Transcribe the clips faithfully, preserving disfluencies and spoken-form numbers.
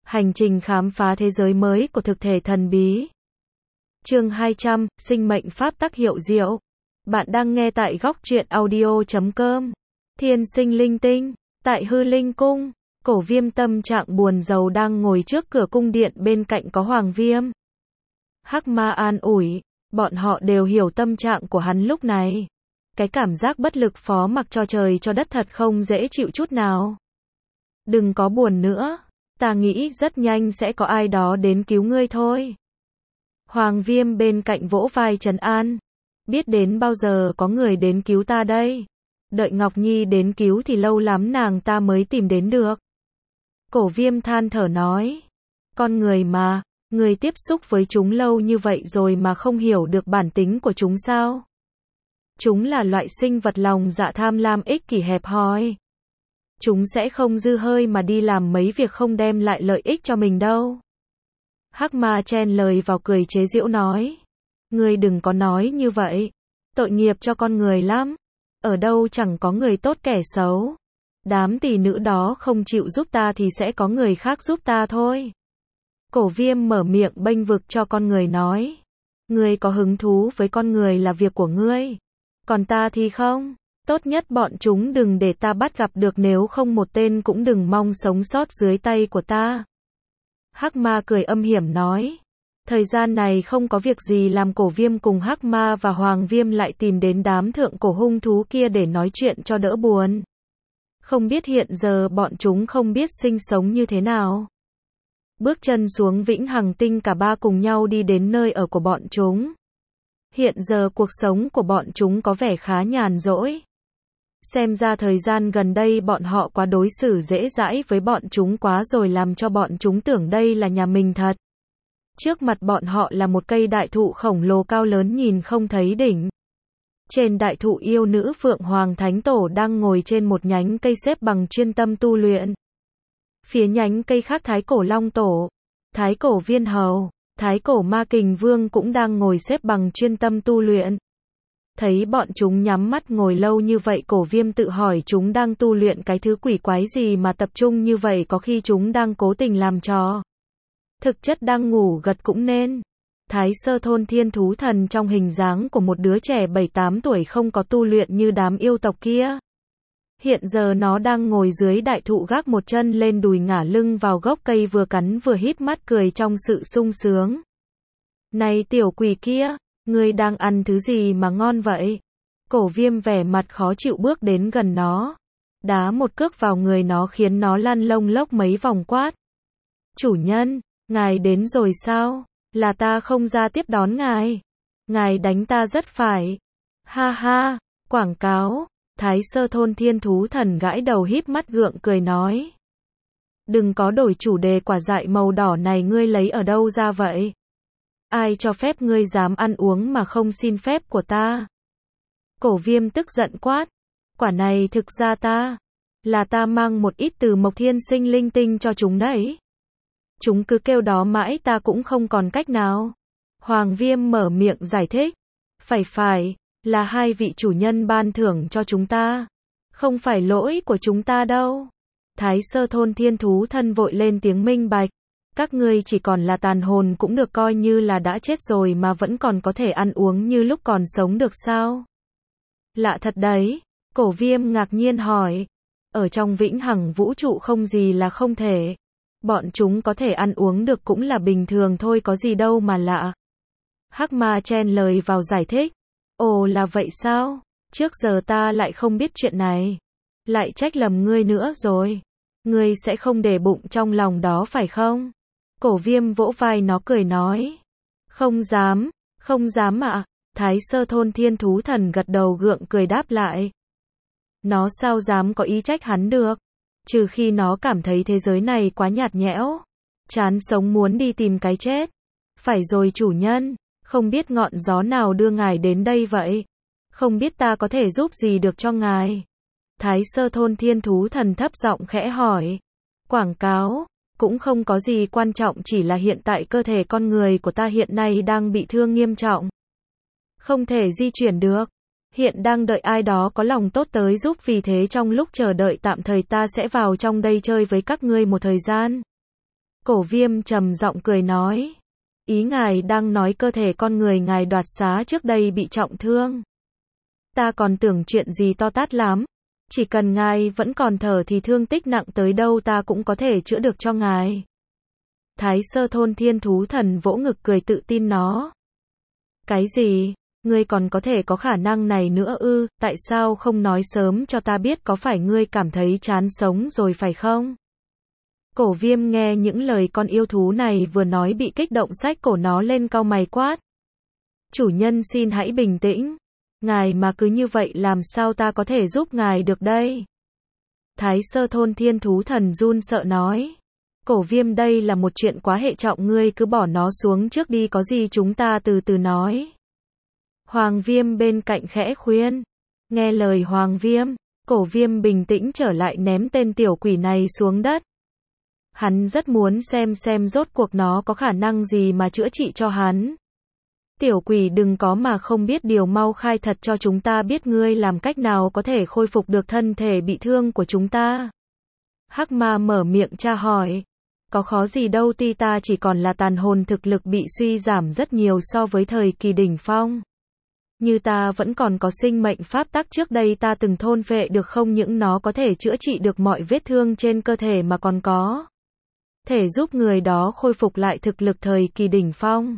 Hành trình khám phá thế giới mới của thực thể thần bí. Chương hai trăm, sinh mệnh pháp tắc hiệu diệu. Bạn đang nghe tại góc truyện audio chấm com. Thiên sinh linh tinh, tại Hư Linh cung, Cổ Viêm tâm trạng buồn rầu đang ngồi trước cửa cung điện, bên cạnh có Hoàng Viêm. Hắc Ma an ủi, bọn họ đều hiểu tâm trạng của hắn lúc này. Cái cảm giác bất lực phó mặc cho trời cho đất thật không dễ chịu chút nào. Đừng có buồn nữa, ta nghĩ rất nhanh sẽ có ai đó đến cứu ngươi thôi. Hoàng Viêm bên cạnh vỗ vai trấn an. Biết đến bao giờ có người đến cứu ta đây. Đợi Ngọc Nhi đến cứu thì lâu lắm nàng ta mới tìm đến được. Cổ Viêm than thở nói. Con người mà, người tiếp xúc với chúng lâu như vậy rồi mà không hiểu được bản tính của chúng sao? Chúng là loại sinh vật lòng dạ tham lam, ích kỷ, hẹp hòi. Chúng sẽ không dư hơi mà đi làm mấy việc không đem lại lợi ích cho mình đâu. Hắc Ma chen lời vào cười chế giễu nói. Ngươi đừng có nói như vậy. Tội nghiệp cho con người lắm. Ở đâu chẳng có người tốt kẻ xấu. Đám tỷ nữ đó không chịu giúp ta thì sẽ có người khác giúp ta thôi. Cổ Viêm mở miệng bênh vực cho con người nói. Ngươi có hứng thú với con người là việc của ngươi. Còn ta thì không. Tốt nhất bọn chúng đừng để ta bắt gặp được, nếu không một tên cũng đừng mong sống sót dưới tay của ta. Hắc Ma cười âm hiểm nói. Thời gian này không có việc gì làm, Cổ Viêm cùng Hắc Ma và Hoàng Viêm lại tìm đến đám thượng cổ hung thú kia để nói chuyện cho đỡ buồn. Không biết hiện giờ bọn chúng không biết sinh sống như thế nào. Bước chân xuống Vĩnh Hằng Tinh, cả ba cùng nhau đi đến nơi ở của bọn chúng. Hiện giờ cuộc sống của bọn chúng có vẻ khá nhàn rỗi. Xem ra thời gian gần đây bọn họ quá đối xử dễ dãi với bọn chúng quá rồi, làm cho bọn chúng tưởng đây là nhà mình thật. Trước mặt bọn họ là một cây đại thụ khổng lồ cao lớn nhìn không thấy đỉnh. Trên đại thụ, yêu nữ Phượng Hoàng Thánh Tổ đang ngồi trên một nhánh cây xếp bằng chuyên tâm tu luyện. Phía nhánh cây khác, Thái Cổ Long Tổ, Thái Cổ Viên Hầu, Thái Cổ Ma Kình Vương cũng đang ngồi xếp bằng chuyên tâm tu luyện. Thấy bọn chúng nhắm mắt ngồi lâu như vậy, Cổ Viêm tự hỏi chúng đang tu luyện cái thứ quỷ quái gì mà tập trung như vậy, có khi chúng đang cố tình làm trò. Thực chất đang ngủ gật cũng nên. Thái Sơ Thôn Thiên Thú Thần trong hình dáng của một đứa trẻ bảy tám tuổi, không có tu luyện như đám yêu tộc kia. Hiện giờ nó đang ngồi dưới đại thụ, gác một chân lên đùi, ngả lưng vào gốc cây, vừa cắn vừa híp mắt cười trong sự sung sướng. Này tiểu quỷ kia, ngươi đang ăn thứ gì mà ngon vậy? Cổ Viêm vẻ mặt khó chịu bước đến gần nó, đá một cước vào người nó khiến nó lăn lông lốc mấy vòng, quát. Chủ nhân, ngài đến rồi sao? Là ta không ra tiếp đón ngài. Ngài đánh ta rất phải. Ha ha, quảng cáo. Thái Sơ Thôn Thiên Thú Thần gãi đầu híp mắt gượng cười nói. Đừng có đổi chủ đề, quả dại màu đỏ này ngươi lấy ở đâu ra vậy? Ai cho phép ngươi dám ăn uống mà không xin phép của ta? Cổ Viêm tức giận quát. Quả này thực ra ta, là ta mang một ít từ Mộc Thiên sinh linh tinh cho chúng đấy. Chúng cứ kêu đó mãi ta cũng không còn cách nào. Hoàng Viêm mở miệng giải thích. Phải phải, là hai vị chủ nhân ban thưởng cho chúng ta. Không phải lỗi của chúng ta đâu. Thái Sơ Thôn Thiên Thú Thân vội lên tiếng minh bạch. Các ngươi chỉ còn là tàn hồn cũng được, coi như là đã chết rồi mà vẫn còn có thể ăn uống như lúc còn sống được sao? Lạ thật đấy. Cổ Viêm ngạc nhiên hỏi. Ở trong vĩnh hằng vũ trụ không gì là không thể. Bọn chúng có thể ăn uống được cũng là bình thường thôi, có gì đâu mà lạ. Hắc Ma chen lời vào giải thích. Ồ, là vậy sao? Trước giờ ta lại không biết chuyện này. Lại trách lầm ngươi nữa rồi. Ngươi sẽ không để bụng trong lòng đó phải không? Cổ Viêm vỗ vai nó cười nói. Không dám, không dám ạ. Thái Sơ Thôn Thiên Thú Thần gật đầu gượng cười đáp lại. Nó sao dám có ý trách hắn được? Trừ khi nó cảm thấy thế giới này quá nhạt nhẽo, chán sống muốn đi tìm cái chết. Phải rồi chủ nhân, không biết ngọn gió nào đưa ngài đến đây vậy? Không biết ta có thể giúp gì được cho ngài? Thái Sơ Thôn Thiên Thú Thần thấp giọng khẽ hỏi. Quảng cáo, cũng không có gì quan trọng, chỉ là hiện tại cơ thể con người của ta hiện nay đang bị thương nghiêm trọng. Không thể di chuyển được. Hiện đang đợi ai đó có lòng tốt tới giúp, vì thế trong lúc chờ đợi tạm thời ta sẽ vào trong đây chơi với các ngươi một thời gian. Cổ Viêm trầm giọng cười nói. Ý ngài đang nói cơ thể con người ngài đoạt xá trước đây bị trọng thương. Ta còn tưởng chuyện gì to tát lắm. Chỉ cần ngài vẫn còn thở thì thương tích nặng tới đâu ta cũng có thể chữa được cho ngài. Thái Sơ Thôn Thiên Thú Thần vỗ ngực cười tự tin nó. Cái gì? Ngươi còn có thể có khả năng này nữa ư? Tại sao không nói sớm cho ta biết, có phải ngươi cảm thấy chán sống rồi phải không? Cổ Viêm nghe những lời con yêu thú này vừa nói bị kích động, xách cổ nó lên cau mày quát. Chủ nhân xin hãy bình tĩnh. Ngài mà cứ như vậy làm sao ta có thể giúp ngài được đây? Thái Sơ Thôn Thiên Thú Thần run sợ nói. Cổ Viêm, đây là một chuyện quá hệ trọng, ngươi cứ bỏ nó xuống trước đi, có gì chúng ta từ từ nói. Hoàng Viêm bên cạnh khẽ khuyên. Nghe lời Hoàng Viêm, Cổ Viêm bình tĩnh trở lại, ném tên tiểu quỷ này xuống đất. Hắn rất muốn xem xem rốt cuộc nó có khả năng gì mà chữa trị cho hắn. Tiểu quỷ đừng có mà không biết điều, mau khai thật cho chúng ta biết ngươi làm cách nào có thể khôi phục được thân thể bị thương của chúng ta. Hắc Ma mở miệng tra hỏi. Có khó gì đâu, tuy ta chỉ còn là tàn hồn, thực lực bị suy giảm rất nhiều so với thời kỳ đỉnh phong. Như ta vẫn còn có sinh mệnh pháp tắc trước đây ta từng thôn phệ được, không những nó có thể chữa trị được mọi vết thương trên cơ thể mà còn có thể giúp người đó khôi phục lại thực lực thời kỳ đỉnh phong.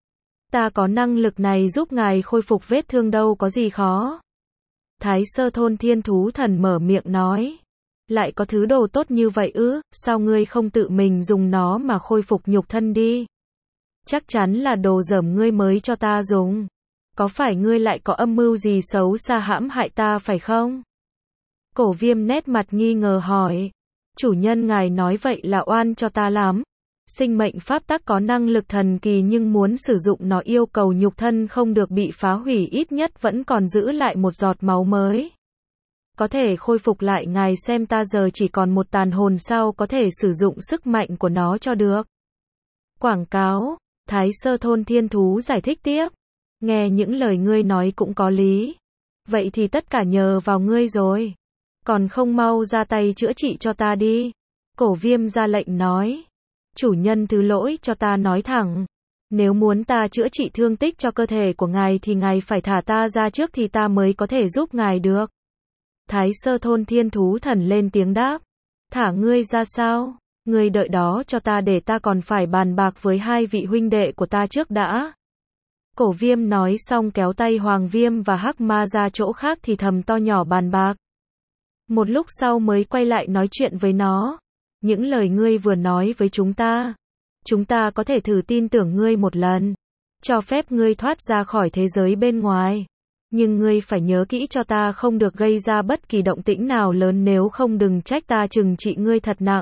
Ta có năng lực này giúp ngài khôi phục vết thương, đâu có gì khó. Thái Sơ Thôn Thiên Thú Thần mở miệng nói. Lại có thứ đồ tốt như vậy ư? Sao ngươi không tự mình dùng nó mà khôi phục nhục thân đi? Chắc chắn là đồ dởm ngươi mới cho ta dùng. Có phải ngươi lại có âm mưu gì xấu xa hãm hại ta phải không? Cổ Viêm nét mặt nghi ngờ hỏi. Chủ nhân, ngài nói vậy là oan cho ta lắm. Sinh mệnh pháp tắc có năng lực thần kỳ, nhưng muốn sử dụng nó yêu cầu nhục thân không được bị phá hủy, ít nhất vẫn còn giữ lại một giọt máu mới. Có thể khôi phục lại, ngài xem ta giờ chỉ còn một tàn hồn, sao có thể sử dụng sức mạnh của nó cho được. Quảng cáo. Thái Sơ Thôn Thiên Thú giải thích tiếp. Nghe những lời ngươi nói cũng có lý. Vậy thì tất cả nhờ vào ngươi rồi. Còn không mau ra tay chữa trị cho ta đi. Cổ Viêm ra lệnh nói. Chủ nhân thứ lỗi cho ta nói thẳng. Nếu muốn ta chữa trị thương tích cho cơ thể của ngài thì ngài phải thả ta ra trước thì ta mới có thể giúp ngài được. Thái Sơ Thôn Thiên Thú Thần lên tiếng đáp. Thả ngươi ra sao? Ngươi đợi đó cho ta, để ta còn phải bàn bạc với hai vị huynh đệ của ta trước đã. Cổ Viêm nói xong kéo tay Hoàng Viêm và Hắc Ma ra chỗ khác thì thầm to nhỏ bàn bạc. Một lúc sau mới quay lại nói chuyện với nó. Những lời ngươi vừa nói với chúng ta, chúng ta có thể thử tin tưởng ngươi một lần, cho phép ngươi thoát ra khỏi thế giới bên ngoài. Nhưng ngươi phải nhớ kỹ cho ta không được gây ra bất kỳ động tĩnh nào lớn, nếu không đừng trách ta trừng trị ngươi thật nặng.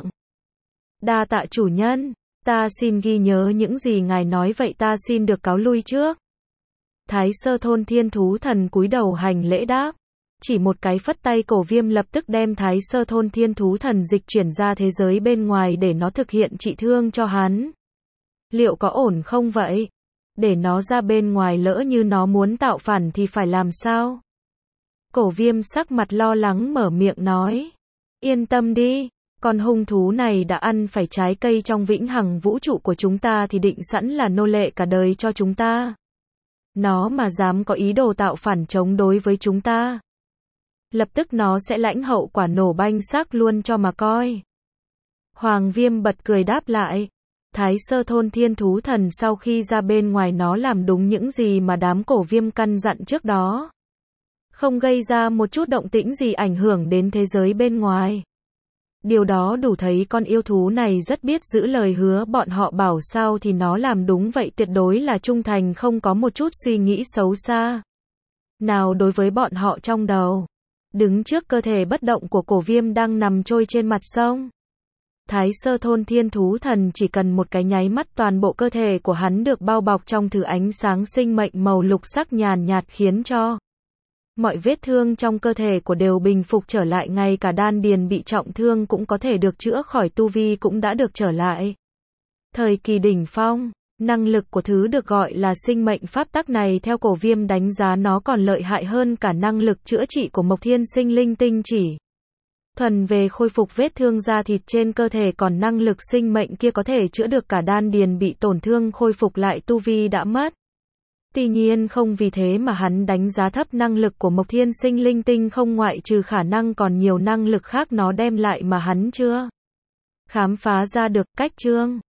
Đa tạ chủ nhân, ta xin ghi nhớ những gì ngài nói, vậy ta xin được cáo lui trước. Thái Sơ Thôn Thiên Thú Thần cúi đầu hành lễ đáp. Chỉ một cái phất tay, Cổ Viêm lập tức đem Thái Sơ Thôn Thiên Thú Thần dịch chuyển ra thế giới bên ngoài để nó thực hiện trị thương cho hắn. Liệu có ổn không vậy? Để nó ra bên ngoài, lỡ như nó muốn tạo phản thì phải làm sao? Cổ Viêm sắc mặt lo lắng mở miệng nói. Yên tâm đi, con hung thú này đã ăn phải trái cây trong vĩnh hằng vũ trụ của chúng ta thì định sẵn là nô lệ cả đời cho chúng ta. Nó mà dám có ý đồ tạo phản chống đối với chúng ta, lập tức nó sẽ lãnh hậu quả nổ banh xác luôn cho mà coi. Hoàng Viêm bật cười đáp lại. Thái Sơ Thôn Thiên Thú Thần sau khi ra bên ngoài, nó làm đúng những gì mà đám Cổ Viêm căn dặn trước đó. Không gây ra một chút động tĩnh gì ảnh hưởng đến thế giới bên ngoài. Điều đó đủ thấy con yêu thú này rất biết giữ lời hứa, bọn họ bảo sao thì nó làm đúng vậy, tuyệt đối là trung thành, không có một chút suy nghĩ xấu xa nào đối với bọn họ trong đầu. Đứng trước cơ thể bất động của Cổ Viêm đang nằm trôi trên mặt sông, Thái Sơ Thôn Thiên Thú Thần chỉ cần một cái nháy mắt, toàn bộ cơ thể của hắn được bao bọc trong thứ ánh sáng sinh mệnh màu lục sắc nhàn nhạt, khiến cho mọi vết thương trong cơ thể của đều bình phục trở lại, ngay cả đan điền bị trọng thương cũng có thể được chữa khỏi, tu vi cũng đã được trở lại thời kỳ đỉnh phong. Năng lực của thứ được gọi là sinh mệnh pháp tắc này, theo Cổ Viêm đánh giá nó còn lợi hại hơn cả năng lực chữa trị của Mộc Thiên Sinh Linh Tinh Chỉ. Thuần về khôi phục vết thương da thịt trên cơ thể, còn năng lực sinh mệnh kia có thể chữa được cả đan điền bị tổn thương, khôi phục lại tu vi đã mất. Tuy nhiên không vì thế mà hắn đánh giá thấp năng lực của Mộc Thiên Sinh Linh Tinh, không ngoại trừ khả năng còn nhiều năng lực khác nó đem lại mà hắn chưa khám phá ra được. Cách chương